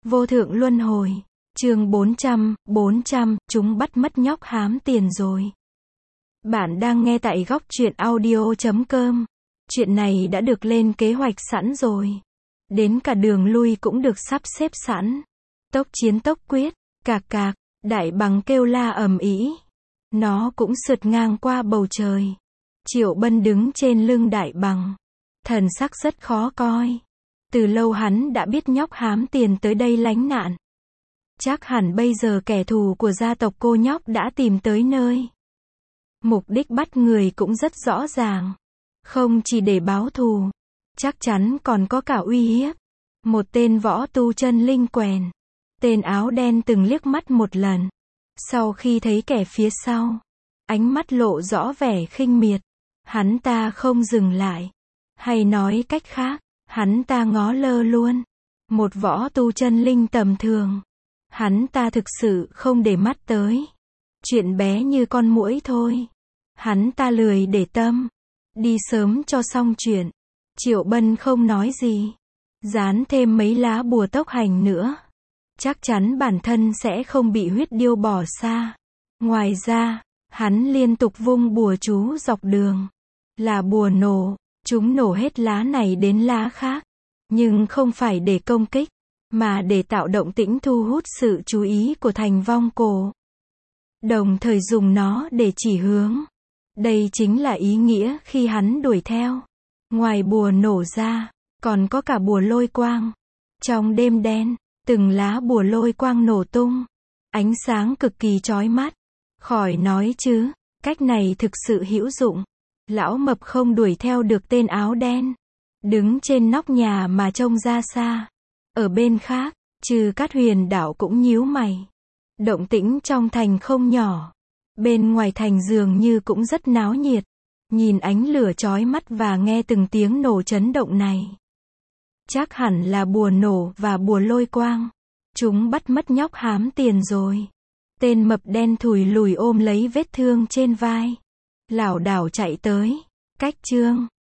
Vô thượng luân hồi. Chương 400, chúng bắt mất nhóc hám tiền rồi. Bạn đang nghe tại góc truyện audio.com. Chuyện này đã được lên kế hoạch sẵn rồi. Đến cả đường lui cũng được sắp xếp sẵn. Tốc chiến tốc quyết, cạc cạc, đại bằng kêu la ầm ĩ. Nó cũng sượt ngang qua bầu trời. Triệu Bân đứng trên lưng đại bằng. Thần sắc rất khó coi. Từ lâu hắn đã biết nhóc hám tiền tới đây lánh nạn. Chắc hẳn bây giờ kẻ thù của gia tộc cô nhóc đã tìm tới nơi. Mục đích bắt người cũng rất rõ ràng. Không chỉ để báo thù, chắc chắn còn có cả uy hiếp. Một tên võ tu chân linh quèn. Tên áo đen từng liếc mắt một lần. Sau khi thấy kẻ phía sau, ánh mắt lộ rõ vẻ khinh miệt. Hắn ta không dừng lại. Hay nói cách khác, hắn ta ngó lơ luôn. Một võ tu chân linh tầm thường, hắn ta thực sự không để mắt tới. Chuyện bé như con muỗi thôi. Hắn ta lười để tâm. Đi sớm cho xong chuyện. Triệu Bân không nói gì. Dán thêm mấy lá bùa tốc hành nữa. Chắc chắn bản thân sẽ không bị huyết điêu bỏ xa. Ngoài ra, hắn liên tục vung bùa chú dọc đường. Là bùa nổ. Chúng nổ hết lá này đến lá khác. Nhưng không phải để công kích, mà để tạo động tĩnh thu hút sự chú ý của thành vong cổ. Đồng thời dùng nó để chỉ hướng. Đây chính là ý nghĩa khi hắn đuổi theo. Ngoài bùa nổ ra, còn có cả bùa lôi quang. Trong đêm đen, từng lá bùa lôi quang nổ tung. Ánh sáng cực kỳ chói mắt. Khỏi nói chứ, cách này thực sự hữu dụng. Lão mập không đuổi theo được tên áo đen. Đứng trên nóc nhà mà trông ra xa. Ở bên khác, Trừ Cát Huyền Đảo cũng nhíu mày. Động tĩnh trong thành không nhỏ. Bên ngoài thành dường như cũng rất náo nhiệt. Nhìn ánh lửa chói mắt và nghe từng tiếng nổ chấn động này. Chắc hẳn là bùa nổ và bùa lôi quang. Chúng bắt mất nhóc hám tiền rồi. Tên mập đen thùi lùi ôm lấy vết thương trên vai. Lảo đảo chạy tới. Cách chương